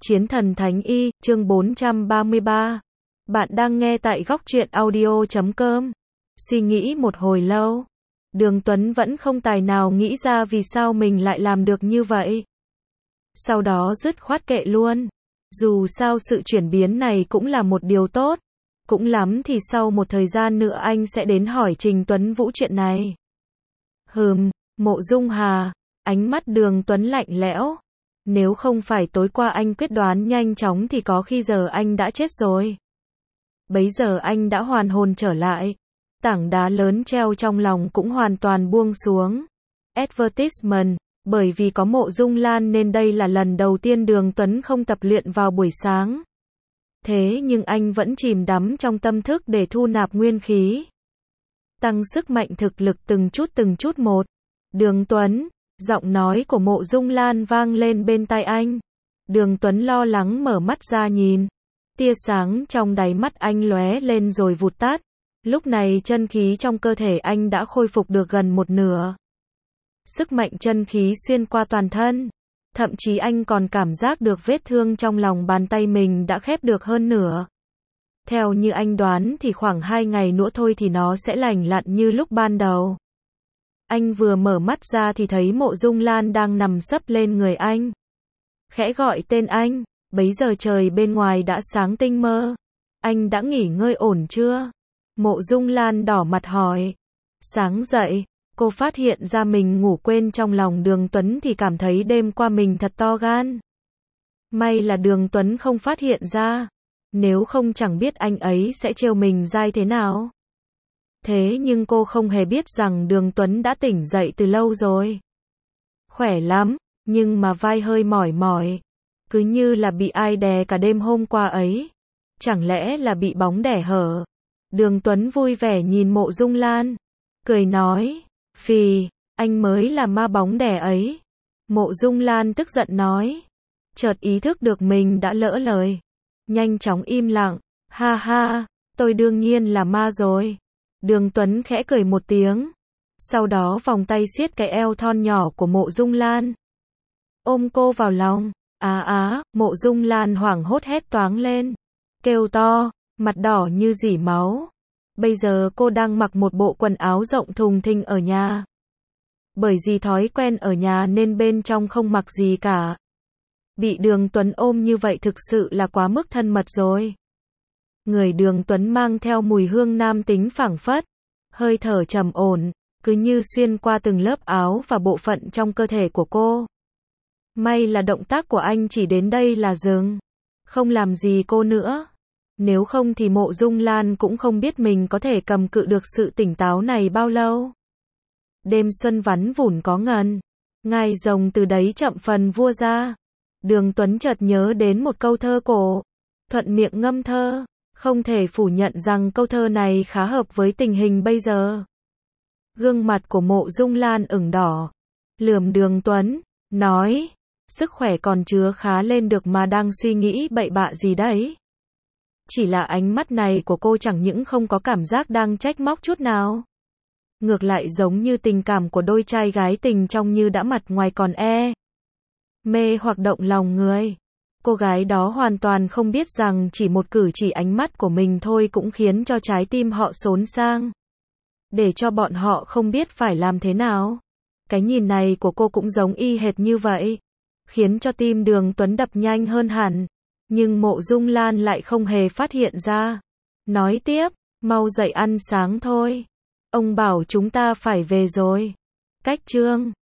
Chiến thần Thánh Y, chương 433. Bạn đang nghe tại góc truyện audio.com. Suy nghĩ một hồi lâu, Đường Tuấn vẫn không tài nào nghĩ ra vì sao mình lại làm được như vậy. Sau đó dứt khoát kệ luôn. Dù sao sự chuyển biến này cũng là một điều tốt. Cũng lắm thì sau một thời gian nữa anh sẽ đến hỏi Trình Tuấn Vũ chuyện này. Mộ Dung Hà, ánh mắt Đường Tuấn lạnh lẽo. Nếu không phải tối qua anh quyết đoán nhanh chóng thì có khi giờ anh đã chết rồi. Bấy giờ anh đã hoàn hồn trở lại. Tảng đá lớn treo trong lòng cũng hoàn toàn buông xuống. Advertisement, bởi vì có Mộ Dung Lan nên đây là lần đầu tiên Đường Tuấn không tập luyện vào buổi sáng. Thế nhưng anh vẫn chìm đắm trong tâm thức để thu nạp nguyên khí. Tăng sức mạnh thực lực từng chút một. Đường Tuấn, giọng nói của Mộ Dung Lan vang lên bên tai anh. Đường Tuấn lo lắng mở mắt ra nhìn. Tia sáng trong đáy mắt anh lóe lên rồi vụt tắt. Lúc này chân khí trong cơ thể anh đã khôi phục được gần một nửa. Sức mạnh chân khí xuyên qua toàn thân. Thậm chí anh còn cảm giác được vết thương trong lòng bàn tay mình đã khép được hơn nửa. Theo như anh đoán thì khoảng 2 ngày nữa thôi thì nó sẽ lành lặn như lúc ban đầu. Anh vừa mở mắt ra thì thấy Mộ Dung Lan đang nằm sấp lên người anh. Khẽ gọi tên anh, bấy giờ trời bên ngoài đã sáng tinh mơ. Anh đã nghỉ ngơi ổn chưa? Mộ Dung Lan đỏ mặt hỏi. Sáng dậy, cô phát hiện ra mình ngủ quên trong lòng Đường Tuấn thì cảm thấy đêm qua mình thật to gan. May là Đường Tuấn không phát hiện ra. Nếu không chẳng biết anh ấy sẽ trêu mình dai thế nào. Thế nhưng cô không hề biết rằng Đường Tuấn đã tỉnh dậy từ lâu rồi. Khỏe lắm, nhưng mà vai hơi mỏi. Cứ như là bị ai đè cả đêm hôm qua ấy. Chẳng lẽ là bị bóng đè hở? Đường Tuấn vui vẻ nhìn Mộ Dung Lan. Cười nói, phì, anh mới là ma bóng đè ấy. Mộ Dung Lan tức giận nói. Chợt ý thức được mình đã lỡ lời. Nhanh chóng im lặng. Ha ha, tôi đương nhiên là ma rồi. Đường Tuấn khẽ cười một tiếng. Sau đó vòng tay siết cái eo thon nhỏ của Mộ Dung Lan. Ôm cô vào lòng. Mộ Dung Lan hoảng hốt hét toáng lên. Kêu to, mặt đỏ như rỉ máu. Bây giờ cô đang mặc một bộ quần áo rộng thùng thình ở nhà. Bởi vì thói quen ở nhà nên bên trong không mặc gì cả. Bị Đường Tuấn ôm như vậy thực sự là quá mức thân mật rồi. Người Đường Tuấn mang theo mùi hương nam tính phảng phất. Hơi thở trầm ổn, cứ như xuyên qua từng lớp áo và bộ phận trong cơ thể của cô. May là động tác của anh chỉ đến đây là dừng. Không làm gì cô nữa. Nếu không thì Mộ Dung Lan cũng không biết mình có thể cầm cự được sự tỉnh táo này bao lâu. Đêm xuân vắn vủn có ngần. Ngài rồng từ đấy chậm phần vua ra. Đường Tuấn chợt nhớ đến một câu thơ cổ. Thuận miệng ngâm thơ. Không thể phủ nhận rằng câu thơ này khá hợp với tình hình bây giờ. Gương mặt của Mộ Dung Lan ửng đỏ. Lườm Đường Tuấn, nói. Sức khỏe còn chưa khá lên được mà đang suy nghĩ bậy bạ gì đấy. Chỉ là ánh mắt này của cô chẳng những không có cảm giác đang trách móc chút nào. Ngược lại giống như tình cảm của đôi trai gái tình trong như đã mặt ngoài còn mê hoặc động lòng người. Cô gái đó hoàn toàn không biết rằng chỉ một cử chỉ ánh mắt của mình thôi cũng khiến cho trái tim họ xốn sang. Để cho bọn họ không biết phải làm thế nào. Cái nhìn này của cô cũng giống y hệt như vậy. Khiến cho tim Đường Tuấn đập nhanh hơn hẳn. Nhưng Mộ Dung Lan lại không hề phát hiện ra. Nói tiếp, mau dậy ăn sáng thôi. Ông bảo chúng ta phải về rồi. Cách chương